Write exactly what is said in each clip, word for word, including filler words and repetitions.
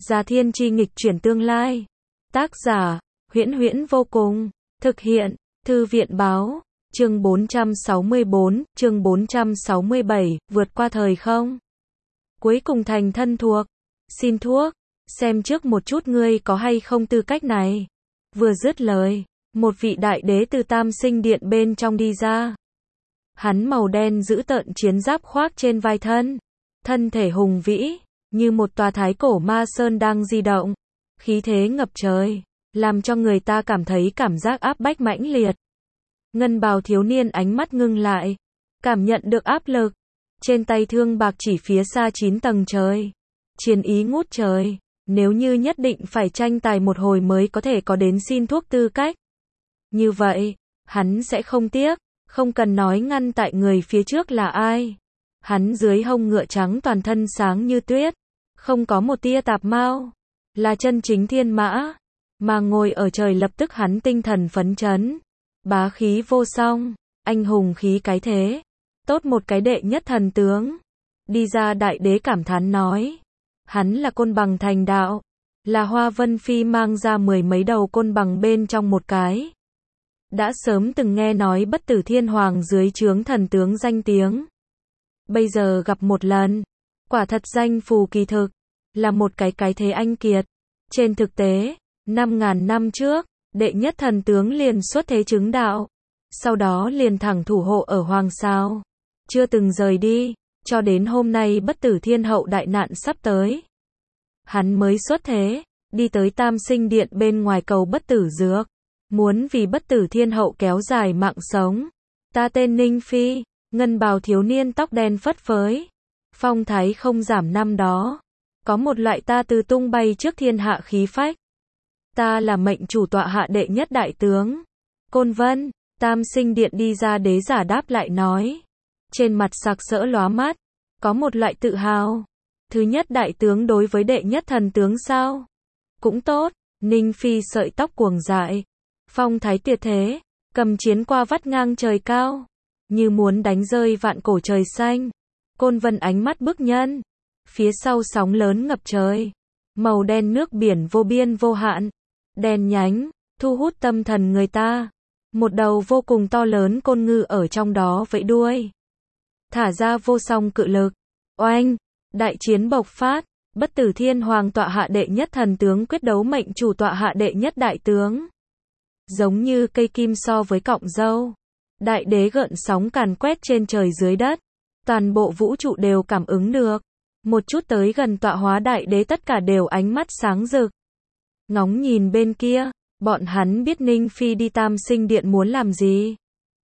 Gia Thiên Chi nghịch chuyển tương lai. Tác giả, Huyễn Huyễn vô cùng. Thực hiện, Thư viện báo. Chương bốn trăm sáu mươi bốn, chương bốn trăm sáu mươi bảy, vượt qua thời không. Cuối cùng thành thân thuộc. Xin thuốc, xem trước một chút ngươi có hay không tư cách này. Vừa dứt lời, một vị đại đế từ Tam Sinh Điện bên trong đi ra. Hắn màu đen giữ tợn chiến giáp khoác trên vai thân. Thân thể hùng vĩ, như một tòa thái cổ ma sơn đang di động. Khí thế ngập trời, làm cho người ta cảm thấy cảm giác áp bách mãnh liệt. Ngân bào thiếu niên ánh mắt ngưng lại, cảm nhận được áp lực. Trên tay thương bạc chỉ phía xa chín tầng trời. Chiến ý ngút trời, nếu như nhất định phải tranh tài một hồi mới có thể có đến xin thuốc tư cách. Như vậy, hắn sẽ không tiếc, không cần nói ngăn tại người phía trước là ai. Hắn dưới hông ngựa trắng toàn thân sáng như tuyết, không có một tia tạp mao, là chân chính thiên mã, mà ngồi ở trời lập tức hắn tinh thần phấn chấn, bá khí vô song, anh hùng khí cái thế, tốt một cái đệ nhất thần tướng. Đi ra đại đế cảm thán nói, hắn là côn bằng thành đạo, là Hoa Vân Phi mang ra mười mấy đầu côn bằng bên trong một cái. Đã sớm từng nghe nói Bất Tử Thiên Hoàng dưới trướng thần tướng danh tiếng. Bây giờ gặp một lần, quả thật danh phù kỳ thực, là một cái cái thế anh kiệt. Trên thực tế, năm ngàn năm trước, đệ nhất thần tướng liền xuất thế chứng đạo, sau đó liền thẳng thủ hộ ở Hoàng Sao, chưa từng rời đi, cho đến hôm nay Bất Tử Thiên Hậu đại nạn sắp tới. Hắn mới xuất thế, đi tới Tam Sinh Điện bên ngoài cầu bất tử dược, muốn vì Bất Tử Thiên Hậu kéo dài mạng sống. Ta tên Ninh Phi. Ngân bào thiếu niên tóc đen phất phới, phong thái không giảm năm đó, có một loại ta từ tung bay trước thiên hạ khí phách. Ta là mệnh chủ tọa hạ đệ nhất đại tướng. Côn Vân, Tam Sinh Điện đi ra đế giả đáp lại nói, trên mặt sặc sỡ lóa mắt, có một loại tự hào. Thứ nhất đại tướng đối với đệ nhất thần tướng sao? Cũng tốt. Ninh Phi sợi tóc cuồng dại, phong thái tuyệt thế, cầm chiến qua vắt ngang trời cao, như muốn đánh rơi vạn cổ trời xanh. Côn Vân ánh mắt bức nhân, phía sau sóng lớn ngập trời, màu đen nước biển vô biên vô hạn, đen nhánh, thu hút tâm thần người ta. Một đầu vô cùng to lớn côn ngư ở trong đó vẫy đuôi, thả ra vô song cự lực. Oanh, đại chiến bộc phát, Bất Tử Thiên Hoàng tọa hạ đệ nhất thần tướng quyết đấu mệnh chủ tọa hạ đệ nhất đại tướng. Giống như cây kim so với cọng dâu. Đại đế gợn sóng càn quét trên trời dưới đất, toàn bộ vũ trụ đều cảm ứng được. Một chút tới gần tọa hóa đại đế tất cả đều ánh mắt sáng rực. Ngóng nhìn bên kia, bọn hắn biết Ninh Phi đi Tam Sinh Điện muốn làm gì.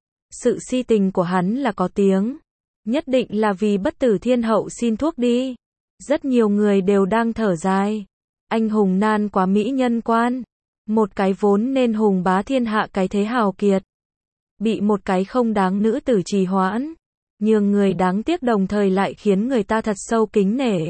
Sự si tình của hắn là có tiếng, nhất định là vì Bất Tử Thiên Hậu xin thuốc đi. Rất nhiều người đều đang thở dài, anh hùng nan quá mỹ nhân quan, một cái vốn nên hùng bá thiên hạ cái thế hào kiệt, bị một cái không đáng nữ tử trì hoãn, nhường người đáng tiếc đồng thời lại khiến người ta thật sâu kính nể.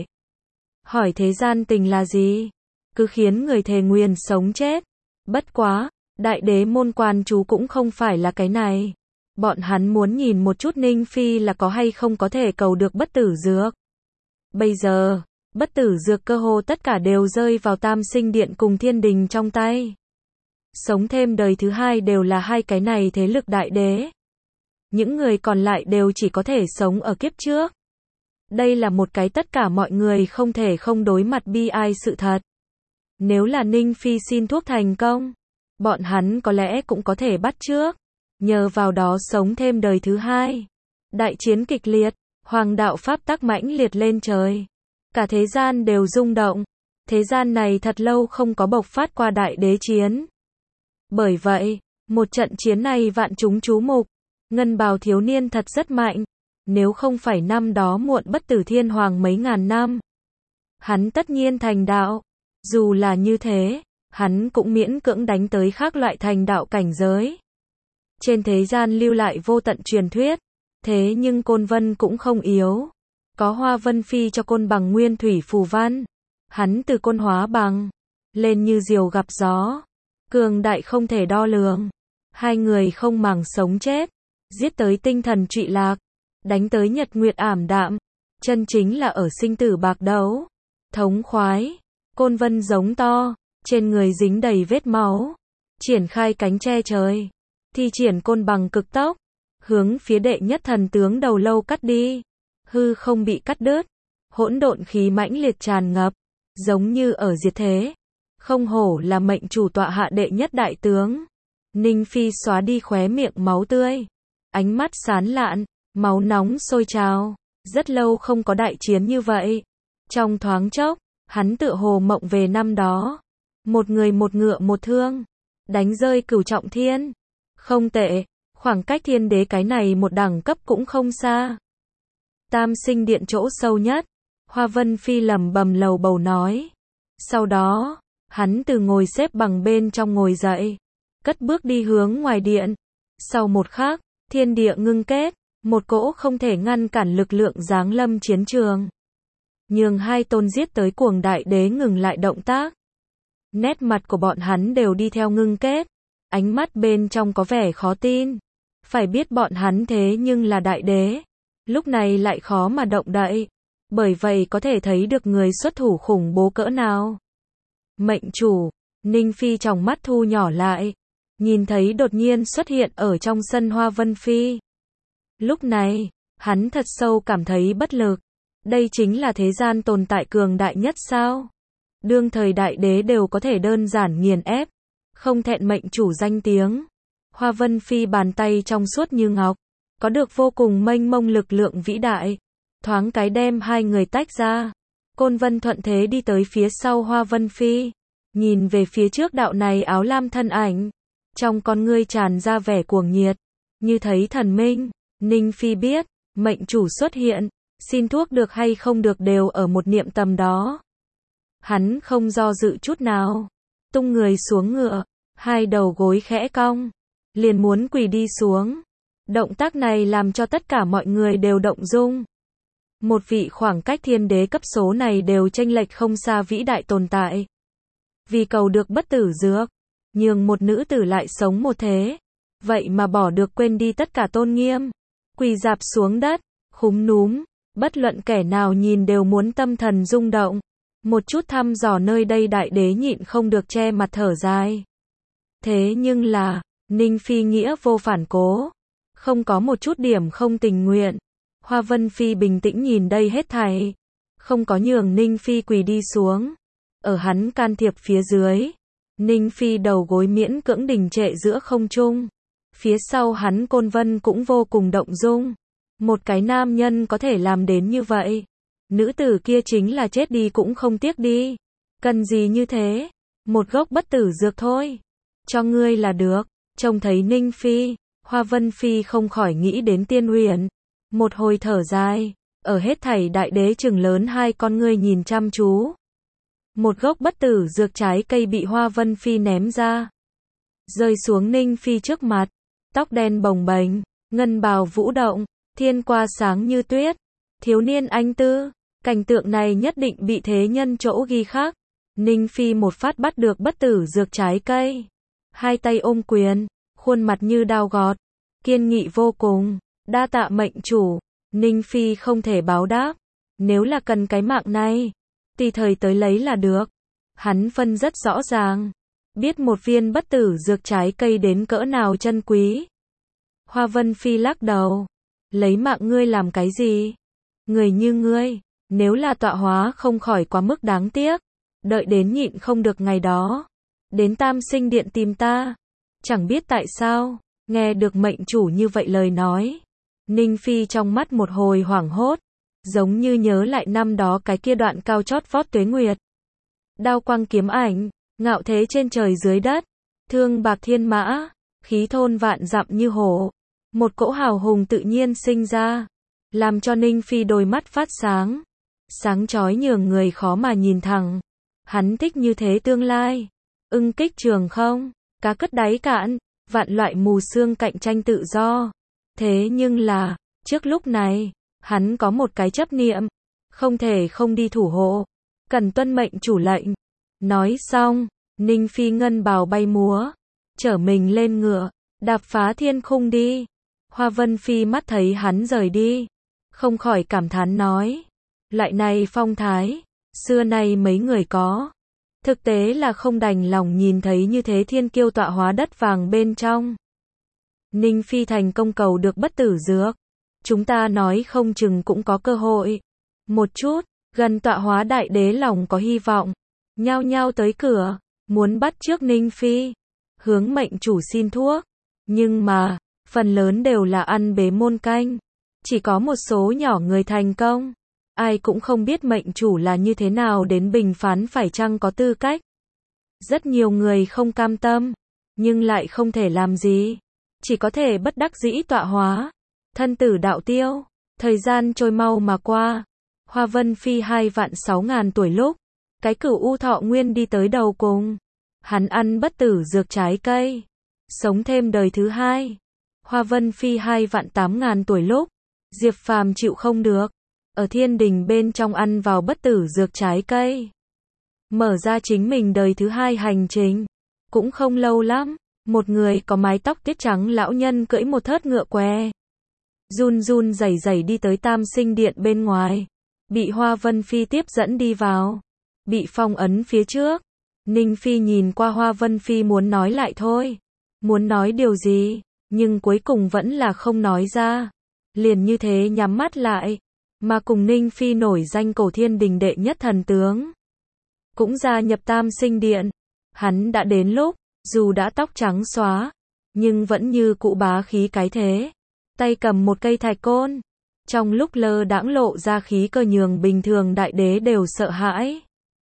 Hỏi thế gian tình là gì? Cứ khiến người thề nguyền sống chết. Bất quá, đại đế môn quan chú cũng không phải là cái này. Bọn hắn muốn nhìn một chút Ninh Phi là có hay không có thể cầu được bất tử dược. Bây giờ, bất tử dược cơ hồ tất cả đều rơi vào Tam Sinh Điện cùng Thiên Đình trong tay. Sống thêm đời thứ hai đều là hai cái này thế lực đại đế. Những người còn lại đều chỉ có thể sống ở kiếp trước. Đây là một cái tất cả mọi người không thể không đối mặt bi ai sự thật. Nếu là Ninh Phi xin thuốc thành công, bọn hắn có lẽ cũng có thể bắt chước, nhờ vào đó sống thêm đời thứ hai. Đại chiến kịch liệt, hoàng đạo pháp tắc mãnh liệt lên trời. Cả thế gian đều rung động. Thế gian này thật lâu không có bộc phát qua đại đế chiến. Bởi vậy, một trận chiến này vạn chúng chú mục. Ngân bào thiếu niên thật rất mạnh. Nếu không phải năm đó muộn Bất Tử Thiên Hoàng mấy ngàn năm, hắn tất nhiên thành đạo. Dù là như thế, hắn cũng miễn cưỡng đánh tới khác loại thành đạo cảnh giới. Trên thế gian lưu lại vô tận truyền thuyết. Thế nhưng Côn Vân cũng không yếu. Có Hoa Vân Phi cho côn bằng nguyên thủy phù văn. Hắn từ côn hóa bằng, lên như diều gặp gió. Cường đại không thể đo lường. Hai người không màng sống chết. Giết tới tinh thần trụy lạc. Đánh tới nhật nguyệt ảm đạm. Chân chính là ở sinh tử bạc đấu. Thống khoái. Côn Vân giống to, trên người dính đầy vết máu, triển khai cánh che trời, thi triển côn bằng cực tốc, hướng phía đệ nhất thần tướng đầu lâu cắt đi. Hư không bị cắt đứt, hỗn độn khí mãnh liệt tràn ngập, giống như ở diệt thế. Không hổ là mệnh chủ tọa hạ đệ nhất đại tướng. Ninh Phi xóa đi khóe miệng máu tươi, ánh mắt sán lạn, máu nóng sôi trào, rất lâu không có đại chiến như vậy. Trong thoáng chốc, hắn tựa hồ mộng về năm đó, một người một ngựa một thương, đánh rơi cửu trọng thiên. Không tệ, khoảng cách thiên đế cái này một đẳng cấp cũng không xa. Tam sinh điện chỗ sâu nhất, Hoa Vân Phi lẩm bẩm lầu bầu nói. Sau đó, hắn từ ngồi xếp bằng bên trong ngồi dậy, cất bước đi hướng ngoài điện. Sau một khắc, thiên địa ngưng kết, một cỗ không thể ngăn cản lực lượng giáng lâm chiến trường. Nhường hai tôn giết tới cuồng đại đế ngừng lại động tác. Nét mặt của bọn hắn đều đi theo ngưng kết, ánh mắt bên trong có vẻ khó tin. Phải biết bọn hắn thế nhưng là đại đế, lúc này lại khó mà động đậy. Bởi vậy có thể thấy được người xuất thủ khủng bố cỡ nào. Mệnh chủ, Ninh Phi trong mắt thu nhỏ lại, nhìn thấy đột nhiên xuất hiện ở trong sân Hoa Vân Phi. Lúc này, hắn thật sâu cảm thấy bất lực. Đây chính là thế gian tồn tại cường đại nhất sao? Đương thời đại đế đều có thể đơn giản nghiền ép, không thẹn mệnh chủ danh tiếng. Hoa Vân Phi bàn tay trong suốt như ngọc, có được vô cùng mênh mông lực lượng vĩ đại. Thoáng cái đem hai người tách ra. Côn Vân thuận thế đi tới phía sau Hoa Vân Phi, nhìn về phía trước đạo này áo lam thân ảnh, trong con ngươi tràn ra vẻ cuồng nhiệt, như thấy thần minh. Ninh Phi biết, mệnh chủ xuất hiện, xin thuốc được hay không được đều ở một niệm tầm đó. Hắn không do dự chút nào, tung người xuống ngựa, hai đầu gối khẽ cong, liền muốn quỳ đi xuống. Động tác này làm cho tất cả mọi người đều động dung. Một vị khoảng cách thiên đế cấp số này đều chênh lệch không xa vĩ đại tồn tại. Vì cầu được bất tử dược, nhường một nữ tử lại sống một thế. Vậy mà bỏ được quên đi tất cả tôn nghiêm. Quỳ dạp xuống đất, khúm núm, bất luận kẻ nào nhìn đều muốn tâm thần rung động. Một chút thăm dò nơi đây đại đế nhịn không được che mặt thở dài. Thế nhưng là, Ninh Phi nghĩa vô phản cố, không có một chút điểm không tình nguyện. Hoa Vân Phi bình tĩnh nhìn đây hết thảy, không có nhường Ninh Phi quỳ đi xuống. Ở hắn can thiệp phía dưới, Ninh Phi đầu gối miễn cưỡng đình trệ giữa không trung. Phía sau hắn Côn Vân cũng vô cùng động dung. Một cái nam nhân có thể làm đến như vậy. Nữ tử kia chính là chết đi cũng không tiếc đi. Cần gì như thế? Một gốc bất tử dược thôi. Cho ngươi là được. Trông thấy Ninh Phi, Hoa Vân Phi không khỏi nghĩ đến Tiên Huyền. Một hồi thở dài, ở hết thảy đại đế trừng lớn hai con ngươi nhìn chăm chú. Một gốc bất tử dược trái cây bị Hoa Vân Phi ném ra, rơi xuống Ninh Phi trước mặt. Tóc đen bồng bềnh, ngân bào vũ động, thiên qua sáng như tuyết. Thiếu niên anh tư, cảnh tượng này nhất định bị thế nhân chỗ ghi khắc. Ninh Phi một phát bắt được bất tử dược trái cây, hai tay ôm quyền, khuôn mặt như đao gọt, kiên nghị vô cùng. Đa tạ mệnh chủ. Ninh Phi không thể báo đáp. Nếu là cần cái mạng này, tùy thời tới lấy là được. Hắn phân rất rõ ràng, biết một viên bất tử dược trái cây đến cỡ nào chân quý. Hoa Vân Phi lắc đầu, lấy mạng ngươi làm cái gì? Người như ngươi, nếu là tọa hóa không khỏi quá mức đáng tiếc. Đợi đến nhịn không được ngày đó, đến Tam Sinh Điện tìm ta. Chẳng biết tại sao, nghe được mệnh chủ như vậy lời nói, Ninh Phi trong mắt một hồi hoảng hốt, giống như nhớ lại năm đó cái kia đoạn cao chót vót tuế nguyệt. Đao quang kiếm ảnh, ngạo thế trên trời dưới đất, thương bạc thiên mã, khí thôn vạn dặm như hổ. Một cỗ hào hùng tự nhiên sinh ra, làm cho Ninh Phi đôi mắt phát sáng, sáng chói nhường người khó mà nhìn thẳng. Hắn thích như thế tương lai, ưng kích trường không, cá cất đáy cạn, vạn loại mù sương cạnh tranh tự do. Thế nhưng là, trước lúc này, hắn có một cái chấp niệm, không thể không đi thủ hộ, cần tuân mệnh chủ lệnh. Nói xong, Ninh Phi ngân bào bay múa, chở mình lên ngựa, đạp phá thiên khung đi. Hoa Vân Phi mắt thấy hắn rời đi, không khỏi cảm thán nói, loại này phong thái, xưa nay mấy người có. Thực tế là không đành lòng nhìn thấy như thế thiên kiêu tọa hóa đất vàng bên trong. Ninh Phi thành công cầu được bất tử dược. Chúng ta nói không chừng cũng có cơ hội. Một chút, gần tọa hóa đại đế lòng có hy vọng. Nhao nhao tới cửa, muốn bắt trước Ninh Phi. Hướng mệnh chủ xin thuốc. Nhưng mà, phần lớn đều là ăn bế môn canh. Chỉ có một số nhỏ người thành công. Ai cũng không biết mệnh chủ là như thế nào đến bình phán phải chăng có tư cách. Rất nhiều người không cam tâm, nhưng lại không thể làm gì. Chỉ có thể bất đắc dĩ tọa hóa. Thân tử đạo tiêu. Thời gian trôi mau mà qua. Hoa Vân Phi hai vạn sáu ngàn tuổi lúc. Cái Cửu U thọ nguyên đi tới đầu cùng. Hắn ăn bất tử dược trái cây. Sống thêm đời thứ hai. Hoa Vân Phi hai vạn tám ngàn tuổi lúc. Diệp Phàm chịu không được. Ở thiên đình bên trong ăn vào bất tử dược trái cây. Mở ra chính mình đời thứ hai hành trình. Cũng không lâu lắm. Một người có mái tóc tiết trắng lão nhân cưỡi một thớt ngựa què. Run run rẩy rẩy đi tới Tam Sinh Điện bên ngoài. Bị Hoa Vân Phi tiếp dẫn đi vào. Bị phong ấn phía trước. Ninh Phi nhìn qua Hoa Vân Phi muốn nói lại thôi. Muốn nói điều gì, nhưng cuối cùng vẫn là không nói ra. Liền như thế nhắm mắt lại. Mà cùng Ninh Phi nổi danh cổ thiên đình đệ nhất thần tướng. Cũng gia nhập Tam Sinh Điện. Hắn đã đến lúc, dù đã tóc trắng xóa, nhưng vẫn như cụ bá khí cái thế. Tay cầm một cây thạch côn. Trong lúc lơ đãng lộ ra khí cơ nhường bình thường đại đế đều sợ hãi.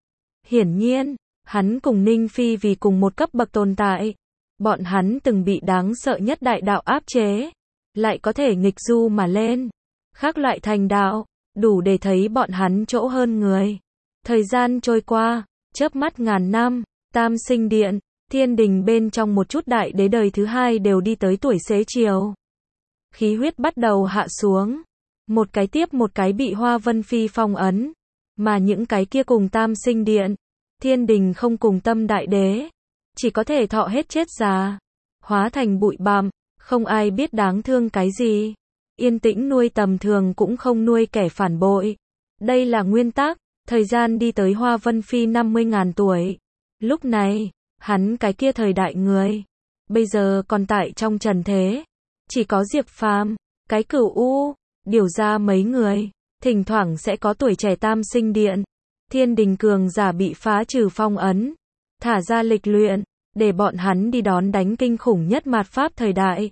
Hiển nhiên, hắn cùng Ninh Phi vì cùng một cấp bậc tồn tại. Bọn hắn từng bị đáng sợ nhất đại đạo áp chế. Lại có thể nghịch du mà lên. Khác loại thành đạo, đủ để thấy bọn hắn chỗ hơn người. Thời gian trôi qua, chớp mắt ngàn năm, Tam Sinh Điện, thiên đình bên trong một chút đại đế đời thứ hai đều đi tới tuổi xế chiều. Khí huyết bắt đầu hạ xuống. Một cái tiếp một cái bị Hoa Vân Phi phong ấn. Mà những cái kia cùng Tam Sinh Điện, thiên đình không cùng tâm đại đế. Chỉ có thể thọ hết chết già. Hóa thành bụi bặm, không ai biết đáng thương cái gì. Yên tĩnh nuôi tầm thường cũng không nuôi kẻ phản bội. Đây là nguyên tắc. Thời gian đi tới Hoa Vân Phi năm mươi ngàn tuổi. Lúc này, hắn cái kia thời đại người. Bây giờ còn tại trong trần thế. Chỉ có Diệp Phàm, cái Cửu U, điều ra mấy người. Thỉnh thoảng sẽ có tuổi trẻ Tam Sinh Điện. Thiên đình cường giả bị phá trừ phong ấn. Thả ra lịch luyện. Để bọn hắn đi đón đánh kinh khủng nhất mạt pháp thời đại.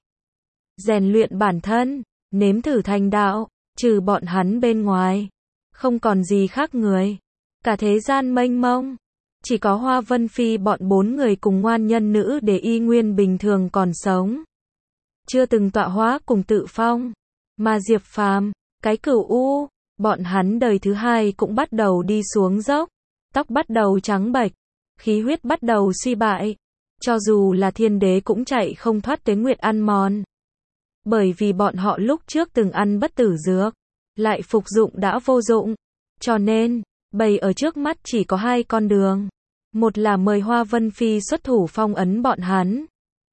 Rèn luyện bản thân. Nếm thử thành đạo. Trừ bọn hắn bên ngoài. Không còn gì khác người. Cả thế gian mênh mông. Chỉ có Hoa Vân Phi bọn bốn người cùng ngoan nhân nữ để y nguyên bình thường còn sống. Chưa từng tọa hóa cùng tự phong. Mà Diệp Phàm, cái Cửu U, bọn hắn đời thứ hai cũng bắt đầu đi xuống dốc. Tóc bắt đầu trắng bệch. Khí huyết bắt đầu suy bại. Cho dù là thiên đế cũng chạy không thoát tuế nguyệt ăn mòn. Bởi vì bọn họ lúc trước từng ăn bất tử dược. Lại phục dụng đã vô dụng. Cho nên, bày ở trước mắt chỉ có hai con đường. Một là mời Hoa Vân Phi xuất thủ phong ấn bọn hắn.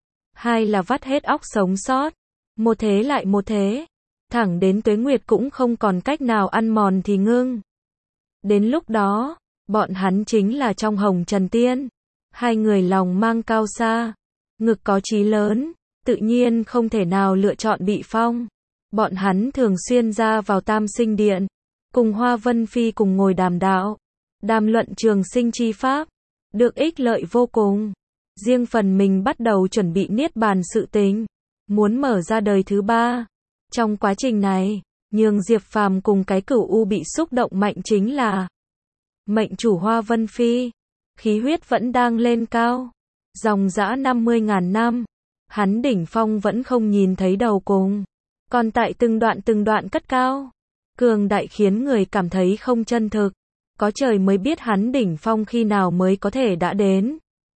Hai là vắt hết óc sống sót. Một thế lại một thế. Thẳng đến tuế nguyệt cũng không còn cách nào ăn mòn thì ngưng. Đến lúc đó, bọn hắn chính là trong hồng trần tiên. Hai người lòng mang cao xa. Ngực có chí lớn. Tự nhiên không thể nào lựa chọn bị phong. Bọn hắn thường xuyên ra vào Tam Sinh Điện. Cùng Hoa Vân Phi cùng ngồi đàm đạo. Đàm luận trường sinh chi pháp. Được ích lợi vô cùng. Riêng phần mình bắt đầu chuẩn bị niết bàn sự tình. Muốn mở ra đời thứ ba. Trong quá trình này, nhường Diệp Phàm cùng cái Cửu U bị xúc động mạnh chính là mệnh chủ Hoa Vân Phi. Khí huyết vẫn đang lên cao. Dòng dã năm mươi ngàn năm. Hắn đỉnh phong vẫn không nhìn thấy đầu cùng. Còn tại từng đoạn từng đoạn cất cao. Cường đại khiến người cảm thấy không chân thực. Có trời mới biết hắn đỉnh phong khi nào mới có thể đã đến.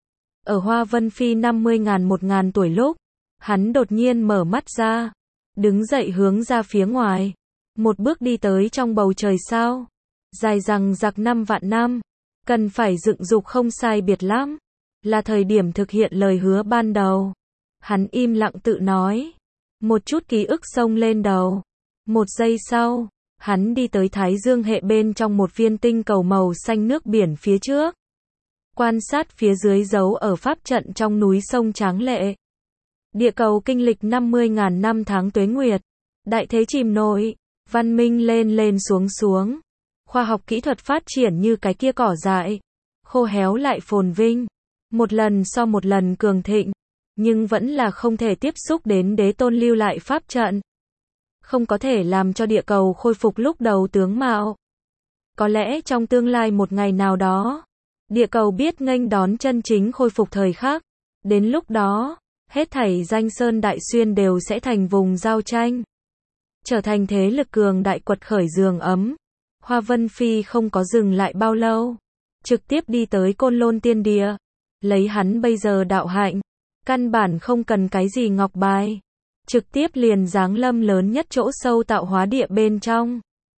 Ở Hoa Vân Phi năm mươi ngàn một ngàn tuổi lúc. Hắn đột nhiên mở mắt ra. Đứng dậy hướng ra phía ngoài. Một bước đi tới trong bầu trời sao. Dài rằng giặc năm vạn năm. Cần phải dựng dục không sai biệt lắm. Là thời điểm thực hiện lời hứa ban đầu. Hắn im lặng tự nói. Một chút ký ức xông lên đầu. Một giây sau, hắn đi tới Thái Dương hệ bên trong một viên tinh cầu màu xanh nước biển phía trước. quan sát phía dưới giấu ở pháp trận trong núi sông tráng lệ. Địa cầu kinh lịch năm mươi nghìn năm tháng tuế nguyệt, đại thế chìm nổi, văn minh lên lên xuống xuống, khoa học kỹ thuật phát triển như cái kia cỏ dại, khô héo lại phồn vinh, một lần so một lần cường thịnh, nhưng vẫn là không thể tiếp xúc đến đế tôn lưu lại pháp trận. Không có thể làm cho địa cầu khôi phục lúc đầu tướng mạo. Có lẽ trong tương lai một ngày nào đó, địa cầu biết nghênh đón chân chính khôi phục thời khắc. Đến lúc đó, hết thảy danh sơn đại xuyên đều sẽ thành vùng giao tranh. Trở thành thế lực cường đại quật khởi giường ấm. Hoa Vân Phi không có dừng lại bao lâu. Trực tiếp đi tới Côn Lôn Tiên Địa. Lấy hắn bây giờ đạo hạnh. Căn bản không cần cái gì ngọc bài. Trực tiếp liền giáng lâm lớn nhất chỗ sâu tạo hóa địa bên trong.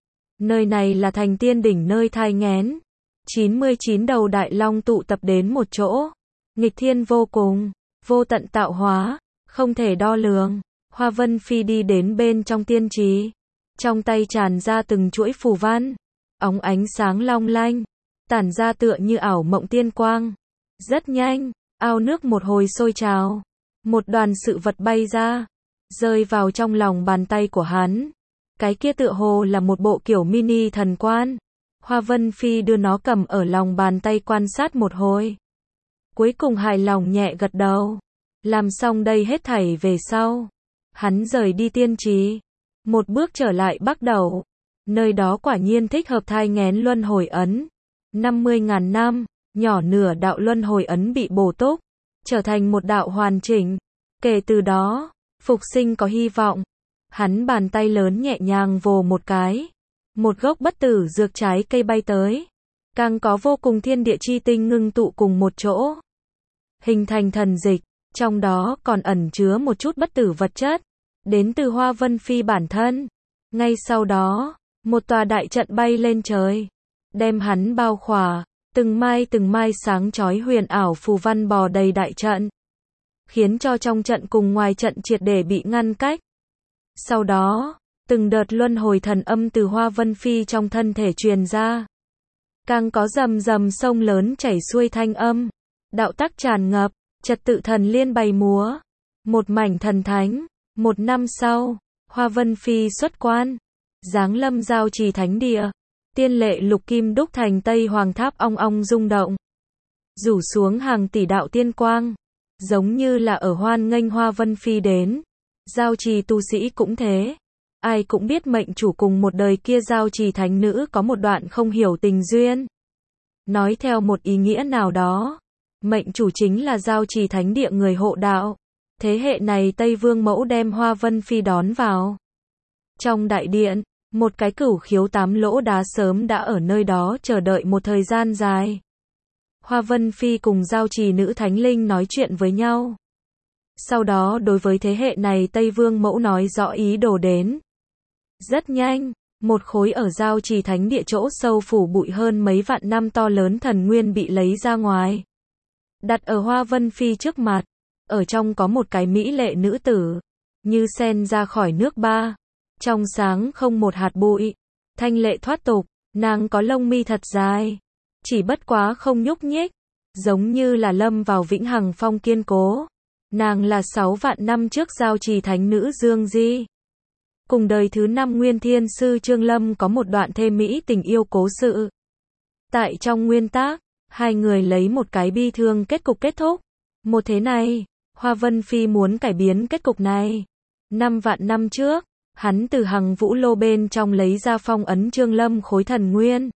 Nơi này là thành tiên đỉnh nơi thai nghén. chín mươi chín đầu đại long tụ tập đến một chỗ. Nghịch thiên vô cùng, vô tận tạo hóa, không thể đo lường. Hoa Vân Phi đi đến bên trong tiên trì. Trong tay tràn ra từng chuỗi phù văn. Óng ánh sáng long lanh. Tản ra tựa như ảo mộng tiên quang. Rất nhanh, ao nước một hồi sôi trào. Một đoàn sự vật bay ra. Rơi vào trong lòng bàn tay của hắn. Cái kia tựa hồ là một bộ kiểu mini thần quan. Hoa Vân Phi đưa nó cầm ở lòng bàn tay quan sát một hồi. Cuối cùng hài lòng nhẹ gật đầu. Làm xong đây hết thảy về sau. Hắn rời đi tiên trì. Một bước trở lại Bắc Đẩu. Nơi đó quả nhiên thích hợp thai nghén luân hồi ấn. năm mươi nghìn năm, nhỏ nửa đạo luân hồi ấn bị bổ túc. Trở thành một đạo hoàn chỉnh. Kể từ đó, phục sinh có hy vọng. Hắn bàn tay lớn nhẹ nhàng vồ một cái. Một gốc bất tử dược trái cây bay tới. Càng có vô cùng thiên địa chi tinh ngưng tụ cùng một chỗ. Hình thành thần dịch. Trong đó còn ẩn chứa một chút bất tử vật chất. Đến từ Hoa Vân Phi bản thân. Ngay sau đó, một tòa đại trận bay lên trời. Đem hắn bao khỏa. Từng mai từng mai sáng chói huyền ảo phù văn bò đầy đại trận. Khiến cho trong trận cùng ngoài trận triệt để bị ngăn cách. Sau đó, từng đợt luân hồi thần âm từ Hoa Vân Phi trong thân thể truyền ra. Càng có rầm rầm sông lớn chảy xuôi thanh âm. Đạo tắc tràn ngập, trật tự thần liên bày múa. Một mảnh thần thánh. Một năm sau, Hoa Vân Phi xuất quan. Giáng lâm giao trì thánh địa. Tiên lệ lục kim đúc thành Tây Hoàng Tháp ong ong rung động. Rủ xuống hàng tỷ đạo tiên quang. Giống như là ở hoan nghênh Hoa Vân Phi đến. Giao trì tu sĩ cũng thế. Ai cũng biết mệnh chủ cùng một đời kia giao trì thánh nữ có một đoạn không hiểu tình duyên. Nói theo một ý nghĩa nào đó, mệnh chủ chính là giao trì thánh địa người hộ đạo. Thế hệ này Tây Vương Mẫu đem Hoa Vân Phi đón vào. Trong đại điện, một cái cửu khiếu tám lỗ đá sớm đã ở nơi đó chờ đợi một thời gian dài. Hoa Vân Phi cùng giao trì nữ thánh linh nói chuyện với nhau. Sau đó đối với thế hệ này Tây Vương Mẫu nói rõ ý đồ đến. Rất nhanh, một khối ở giao trì thánh địa chỗ sâu phủ bụi hơn mấy vạn năm to lớn thần nguyên bị lấy ra ngoài. Đặt ở Hoa Vân Phi trước mặt. Ở trong có một cái mỹ lệ nữ tử. Như sen ra khỏi nước ba. Trong sáng không một hạt bụi. Thanh lệ thoát tục. Nàng có lông mi thật dài. Chỉ bất quá không nhúc nhích. Giống như là lâm vào vĩnh hằng phong kiên cố. Nàng là sáu vạn năm trước giao trì thánh nữ Dương Di. Cùng đời thứ năm Nguyên Thiên Sư Trương Lâm có một đoạn thê mỹ tình yêu cố sự. Tại trong nguyên tác, hai người lấy một cái bi thương kết cục kết thúc. Một thế này, Hoa Vân Phi muốn cải biến kết cục này. Năm vạn năm trước, hắn từ Hằng Vũ Lô bên trong lấy ra phong ấn Trương Lâm khối thần nguyên.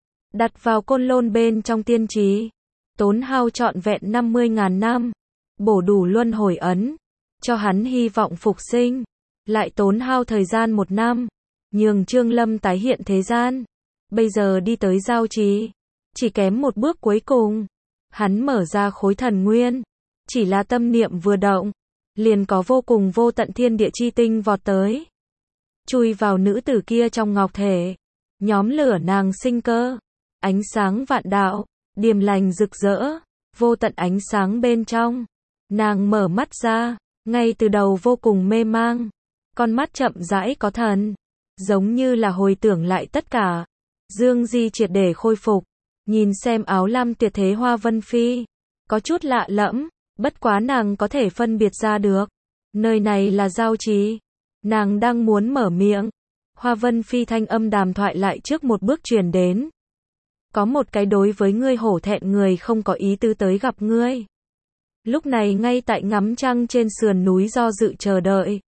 Đặt vào Côn Lôn bên trong tiên trì. Tốn hao trọn vẹn năm mươi nghìn năm. Bổ đủ luân hồi ấn. Cho hắn hy vọng phục sinh. Lại tốn hao thời gian một năm. Nhường Trương Lâm tái hiện thế gian. Bây giờ đi tới giao trì. Chỉ kém một bước cuối cùng. Hắn mở ra khối thần nguyên. Chỉ là tâm niệm vừa động. Liền có vô cùng vô tận thiên địa chi tinh vọt tới. Chui vào nữ tử kia trong ngọc thể. Nhóm lửa nàng sinh cơ. Ánh sáng vạn đạo. Điềm lành rực rỡ. Vô tận ánh sáng bên trong. Nàng mở mắt ra. Ngay từ đầu vô cùng mê mang. Con mắt chậm rãi có thần. Giống như là hồi tưởng lại tất cả. Dương Di triệt để khôi phục. Nhìn xem áo lam tuyệt thế Hoa Vân Phi, có chút lạ lẫm, bất quá nàng có thể phân biệt ra được. Nơi này là giao trì. Nàng đang muốn mở miệng. Hoa Vân Phi thanh âm đàm thoại lại trước một bước truyền đến. Có một cái đối với ngươi hổ thẹn người không có ý tư tới gặp ngươi. Lúc này ngay tại ngắm trăng trên sườn núi do dự chờ đợi.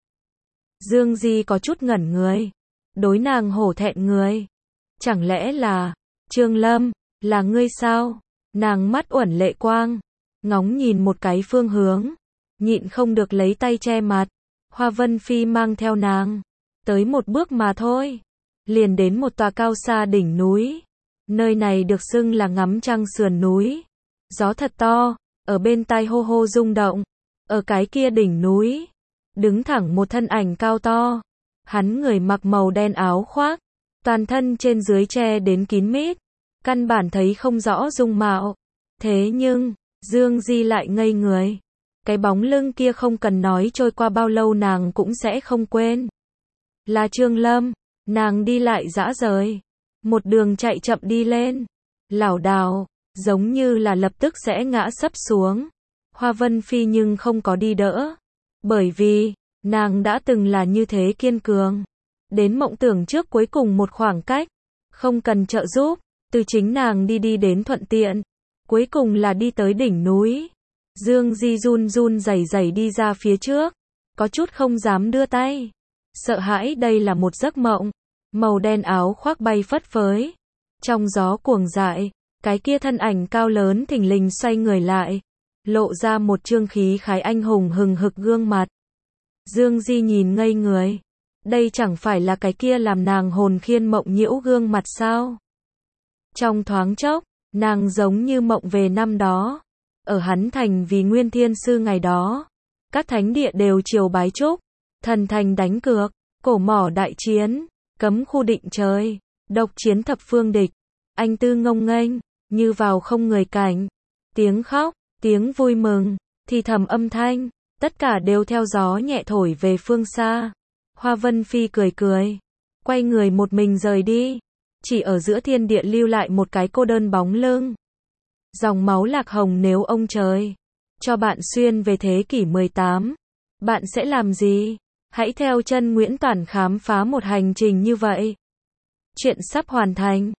Dương Di có chút ngẩn người. Đối nàng hổ thẹn người. Chẳng lẽ là, Trương Lâm, là ngươi sao? Nàng mắt uẩn lệ quang. Ngóng nhìn một cái phương hướng. Nhịn không được lấy tay che mặt. Hoa Vân Phi mang theo nàng. Tới một bước mà thôi. Liền đến một tòa cao xa đỉnh núi. Nơi này được xưng là ngắm trăng sườn núi. Gió thật to, ở bên tai hô hô rung động. Ở cái kia đỉnh núi, đứng thẳng một thân ảnh cao to. Hắn người mặc màu đen áo khoác, toàn thân trên dưới che đến kín mít. Căn bản thấy không rõ dung mạo. Thế nhưng, Dương Di lại ngây người. Cái bóng lưng kia không cần nói trôi qua bao lâu nàng cũng sẽ không quên. Là Trương Lâm, nàng đi lại dã rời. Một đường chạy chậm đi lên. Lảo đảo, giống như là lập tức sẽ ngã sấp xuống. Hoa Vân Phi nhưng không có đi đỡ. Bởi vì, nàng đã từng là như thế kiên cường. Đến mộng tưởng trước cuối cùng một khoảng cách. Không cần trợ giúp, từ chính nàng đi đi đến thuận tiện. Cuối cùng là đi tới đỉnh núi. Dương Di run run rẩy rẩy đi ra phía trước. Có chút không dám đưa tay. Sợ hãi đây là một giấc mộng. Màu đen áo khoác bay phất phới. Trong gió cuồng dại, cái kia thân ảnh cao lớn thình lình xoay người lại. Lộ ra một trương khí khái anh hùng hừng hực gương mặt. Dương Di nhìn ngây người. Đây chẳng phải là cái kia làm nàng hồn khiên mộng nhiễu gương mặt sao? Trong thoáng chốc, nàng giống như mộng về năm đó. Ở Hắn Thành vì Nguyên Thiên Sư ngày đó. Các thánh địa đều triều bái chúc. Thần thành đánh cược. Cổ mỏ đại chiến. Cấm khu định trời. Độc chiến thập phương địch. Anh tư ngông nghênh. Như vào không người cảnh. Tiếng khóc. Tiếng vui mừng. Thì thầm âm thanh. Tất cả đều theo gió nhẹ thổi về phương xa. Hoa Vân Phi cười cười. Quay người một mình rời đi. Chỉ ở giữa thiên địa lưu lại một cái cô đơn bóng lưng. Dòng máu lạc hồng nếu ông trời cho bạn xuyên về thế kỷ mười tám, bạn sẽ làm gì? Hãy theo chân Nguyễn Toản khám phá một hành trình như vậy. Chuyện sắp hoàn thành.